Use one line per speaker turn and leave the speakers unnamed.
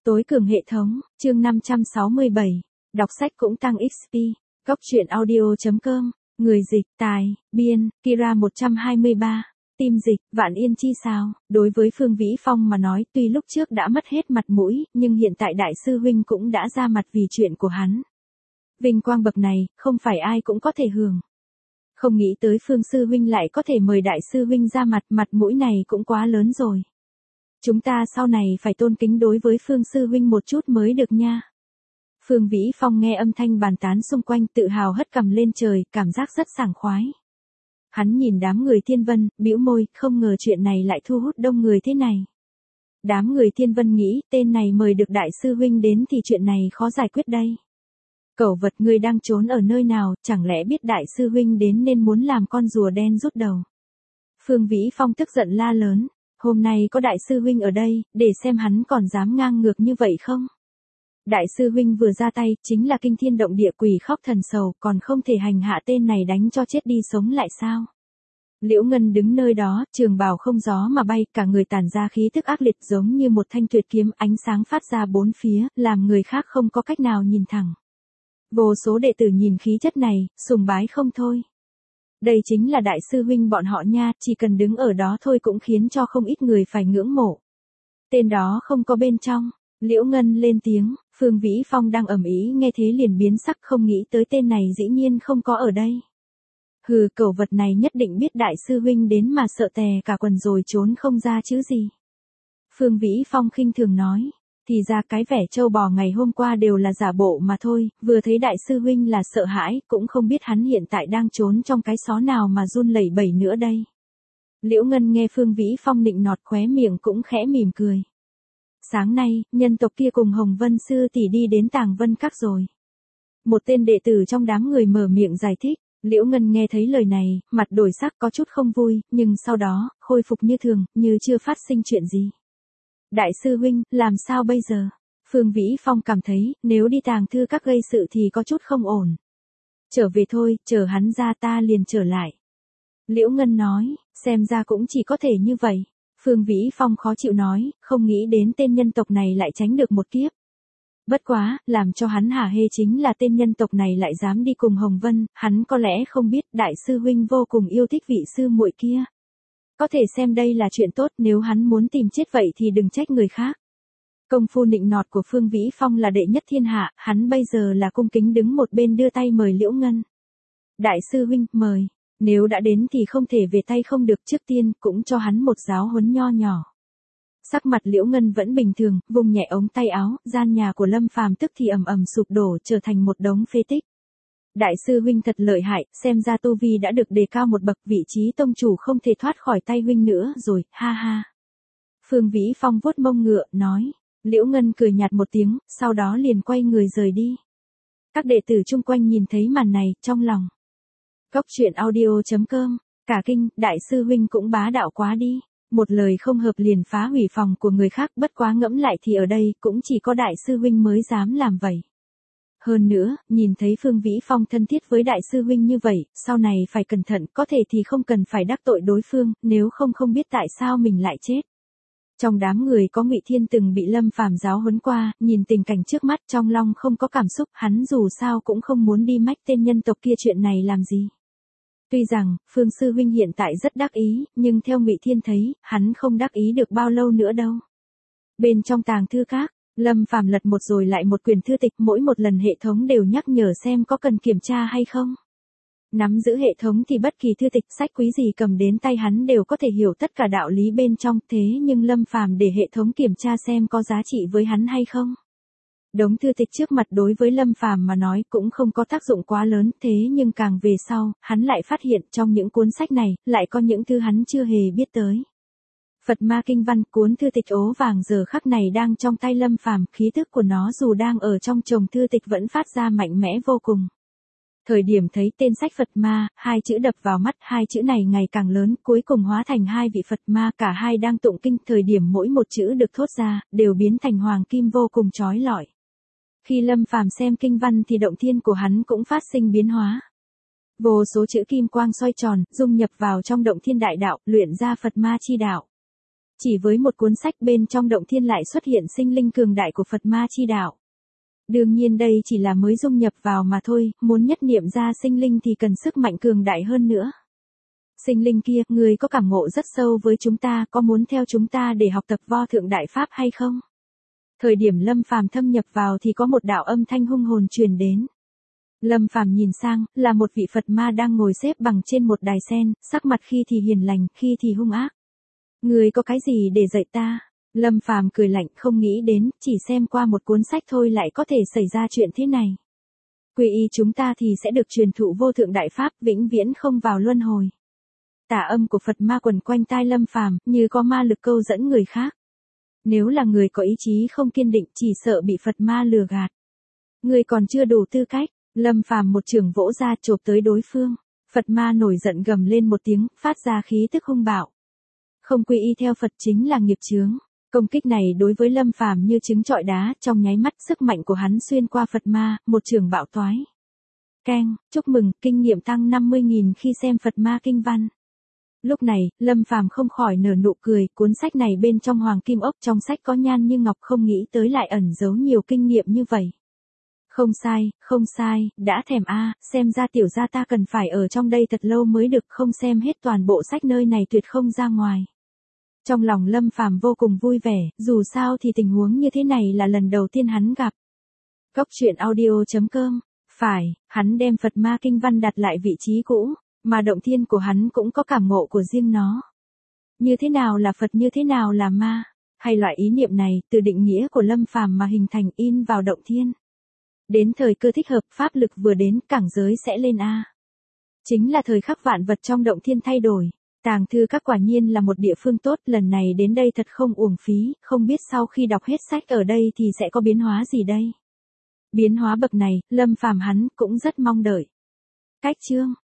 Tối cường hệ thống, chương 567. Đọc sách cũng tăng XP. Góc truyện audio.com. Người dịch, tài, biên, Kira 123. Tim dịch, Vạn Yên chi sao. Đối với Phương Vĩ Phong mà nói, tuy lúc trước đã mất hết mặt mũi, nhưng hiện tại đại sư huynh cũng đã ra mặt vì chuyện của hắn. Vinh quang bậc này, không phải ai cũng có thể hưởng. Không nghĩ tới Phương sư huynh lại có thể mời đại sư huynh ra mặt mũi này cũng quá lớn rồi. Chúng ta sau này phải tôn kính đối với Phương sư huynh một chút mới được nha. Phương Vĩ Phong nghe âm thanh bàn tán xung quanh, tự hào hất cằm lên trời, cảm giác rất sảng khoái. Hắn nhìn đám người Thiên Vân, bĩu môi, không ngờ chuyện này lại thu hút đông người thế này. Đám người Thiên Vân nghĩ, tên này mời được đại sư huynh đến thì chuyện này khó giải quyết đây. Cẩu vật, ngươi đang trốn ở nơi nào, chẳng lẽ biết đại sư huynh đến nên muốn làm con rùa đen rút đầu. Phương Vĩ Phong tức giận la lớn, hôm nay có đại sư huynh ở đây, để xem hắn còn dám ngang ngược như vậy không. Đại sư huynh vừa ra tay, chính là kinh thiên động địa, quỷ khóc thần sầu, còn không thể hành hạ tên này đánh cho chết đi sống lại sao. Liễu Ngân đứng nơi đó, trường bào không gió mà bay, cả người tản ra khí tức ác liệt giống như một thanh tuyệt kiếm, ánh sáng phát ra bốn phía, làm người khác không có cách nào nhìn thẳng. Vô số đệ tử nhìn khí chất này, sùng bái không thôi. Đây chính là đại sư huynh bọn họ nha, chỉ cần đứng ở đó thôi cũng khiến cho không ít người phải ngưỡng mộ. Tên đó không có bên trong. Liễu Ngân lên tiếng, Phương Vĩ Phong đang ầm ĩ nghe thế liền biến sắc, không nghĩ tới tên này dĩ nhiên không có ở đây. Hừ, cẩu vật này nhất định biết đại sư huynh đến mà sợ tè cả quần rồi trốn không ra chứ gì. Phương Vĩ Phong khinh thường nói, thì ra cái vẻ trâu bò ngày hôm qua đều là giả bộ mà thôi, vừa thấy đại sư huynh là sợ hãi, cũng không biết hắn hiện tại đang trốn trong cái xó nào mà run lẩy bẩy nữa đây. Liễu Ngân nghe Phương Vĩ Phong nịnh nọt khóe miệng cũng khẽ mỉm cười. Sáng nay, nhân tộc kia cùng Hồng Vân sư tỷ đi đến Tàng Vân Các rồi. Một tên đệ tử trong đám người mở miệng giải thích, Liễu Ngân nghe thấy lời này, mặt đổi sắc có chút không vui, nhưng sau đó, khôi phục như thường, như chưa phát sinh chuyện gì. Đại sư huynh, làm sao bây giờ? Phương Vĩ Phong cảm thấy, nếu đi Tàng Thư Các gây sự thì có chút không ổn. Trở về thôi, chờ hắn ra ta liền trở lại. Liễu Ngân nói, xem ra cũng chỉ có thể như vậy. Phương Vĩ Phong khó chịu nói, không nghĩ đến tên nhân tộc này lại tránh được một kiếp. Bất quá, làm cho hắn hả hê chính là tên nhân tộc này lại dám đi cùng Hồng Vân, hắn có lẽ không biết đại sư huynh vô cùng yêu thích vị sư muội kia. Có thể xem đây là chuyện tốt, nếu hắn muốn tìm chết vậy thì đừng trách người khác. Công phu nịnh nọt của Phương Vĩ Phong là đệ nhất thiên hạ, hắn bây giờ là cung kính đứng một bên đưa tay mời Liễu Ngân. Đại sư huynh, mời. Nếu đã đến thì không thể về tay không được, trước tiên cũng cho hắn một giáo huấn nho nhỏ. Sắc mặt Liễu Ngân vẫn bình thường, vùng nhẹ ống tay áo, gian nhà của Lâm Phàm tức thì ầm ầm sụp đổ trở thành một đống phế tích. Đại sư huynh thật lợi hại, xem ra tu vi đã được đề cao một bậc, vị trí tông chủ không thể thoát khỏi tay huynh nữa rồi, ha ha. Phương Vĩ Phong vuốt mông ngựa, nói. Liễu Ngân cười nhạt một tiếng, sau đó liền quay người rời đi. Các đệ tử chung quanh nhìn thấy màn này, trong lòng. Góc truyện audio.com, cả kinh, đại sư huynh cũng bá đạo quá đi. Một lời không hợp liền phá hủy phòng của người khác, bất quá ngẫm lại thì ở đây cũng chỉ có đại sư huynh mới dám làm vậy. Hơn nữa, nhìn thấy Phương Vĩ Phong thân thiết với đại sư huynh như vậy, sau này phải cẩn thận, có thể thì không cần phải đắc tội đối phương, nếu không biết tại sao mình lại chết. Trong đám người có Ngụy Thiên từng bị Lâm Phàm giáo huấn qua, nhìn tình cảnh trước mắt trong lòng không có cảm xúc, hắn dù sao cũng không muốn đi mách tên nhân tộc kia chuyện này làm gì. Tuy rằng, Phương sư huynh hiện tại rất đắc ý, nhưng theo Ngụy Thiên thấy, hắn không đắc ý được bao lâu nữa đâu. Bên trong Tàng Thư Các, Lâm Phàm lật một rồi lại một quyển thư tịch, mỗi một lần hệ thống đều nhắc nhở xem có cần kiểm tra hay không. Nắm giữ hệ thống thì bất kỳ thư tịch, sách quý gì cầm đến tay hắn đều có thể hiểu tất cả đạo lý bên trong, thế nhưng Lâm Phàm để hệ thống kiểm tra xem có giá trị với hắn hay không. Đống thư tịch trước mặt đối với Lâm Phàm mà nói cũng không có tác dụng quá lớn, thế nhưng càng về sau, hắn lại phát hiện trong những cuốn sách này, lại có những thứ hắn chưa hề biết tới. Phật Ma Kinh Văn, cuốn thư tịch ố vàng giờ khắc này đang trong tay Lâm Phàm, khí tức của nó dù đang ở trong chồng thư tịch vẫn phát ra mạnh mẽ vô cùng. Thời điểm thấy tên sách Phật Ma, hai chữ đập vào mắt, hai chữ này ngày càng lớn, cuối cùng hóa thành hai vị Phật Ma, cả hai đang tụng kinh, thời điểm mỗi một chữ được thốt ra, đều biến thành hoàng kim vô cùng chói lọi. Khi Lâm Phàm xem kinh văn thì động thiên của hắn cũng phát sinh biến hóa. Vô số chữ kim quang xoay tròn, dung nhập vào trong động thiên đại đạo, luyện ra Phật Ma chi đạo. Chỉ với một cuốn sách bên trong động thiên lại xuất hiện sinh linh cường đại của Phật Ma chi đạo. Đương nhiên đây chỉ là mới dung nhập vào mà thôi, muốn nhất niệm ra sinh linh thì cần sức mạnh cường đại hơn nữa. Sinh linh kia, người có cảm ngộ rất sâu với chúng ta, có muốn theo chúng ta để học tập vô thượng đại pháp hay không? Thời điểm Lâm Phàm thâm nhập vào thì có một đạo âm thanh hung hồn truyền đến. Lâm Phàm nhìn sang, là một vị Phật Ma đang ngồi xếp bằng trên một đài sen, sắc mặt khi thì hiền lành, khi thì hung ác. Người có cái gì để dạy ta? Lâm Phàm cười lạnh, không nghĩ đến, chỉ xem qua một cuốn sách thôi lại có thể xảy ra chuyện thế này. Quy y chúng ta thì sẽ được truyền thụ vô thượng đại pháp, vĩnh viễn không vào luân hồi. Tà âm của Phật Ma quần quanh tai Lâm Phàm, như có ma lực câu dẫn người khác. Nếu là người có ý chí không kiên định, chỉ sợ bị Phật Ma lừa gạt. Người còn chưa đủ tư cách. Lâm Phàm một chưởng vỗ ra chộp tới đối phương. Phật Ma nổi giận gầm lên một tiếng, phát ra khí tức hung bạo. Không quy y theo Phật chính là nghiệp chướng. Công kích này đối với Lâm Phàm như trứng trọi đá, trong nháy mắt sức mạnh của hắn xuyên qua Phật Ma, một chưởng bạo toái. Keng, chúc mừng, kinh nghiệm tăng 50.000 khi xem Phật Ma kinh văn. Lúc này, Lâm Phàm không khỏi nở nụ cười, cuốn sách này bên trong hoàng kim ốc, trong sách có nhan như ngọc, không nghĩ tới lại ẩn giấu nhiều kinh nghiệm như vậy. Không sai, đã thèm xem ra tiểu gia ta cần phải ở trong đây thật lâu mới được, không xem hết toàn bộ sách nơi này tuyệt không ra ngoài. Trong lòng Lâm Phàm vô cùng vui vẻ, dù sao thì tình huống như thế này là lần đầu tiên hắn gặp. Góc truyện audio.com, phải, hắn đem Phật Ma kinh văn đặt lại vị trí cũ, mà động thiên của hắn cũng có cảm ngộ của riêng nó. Như thế nào là Phật, như thế nào là ma, hay loại ý niệm này từ định nghĩa của Lâm Phàm mà hình thành in vào động thiên. Đến thời cơ thích hợp, pháp lực vừa đến, cảng giới sẽ lên Chính là thời khắc vạn vật trong động thiên thay đổi. Tàng thư các quả nhiên là một địa phương tốt, lần này đến đây thật không uổng phí, không biết sau khi đọc hết sách ở đây thì sẽ có biến hóa gì đây. Biến hóa bậc này, Lâm Phàm hắn cũng rất mong đợi. Cách chương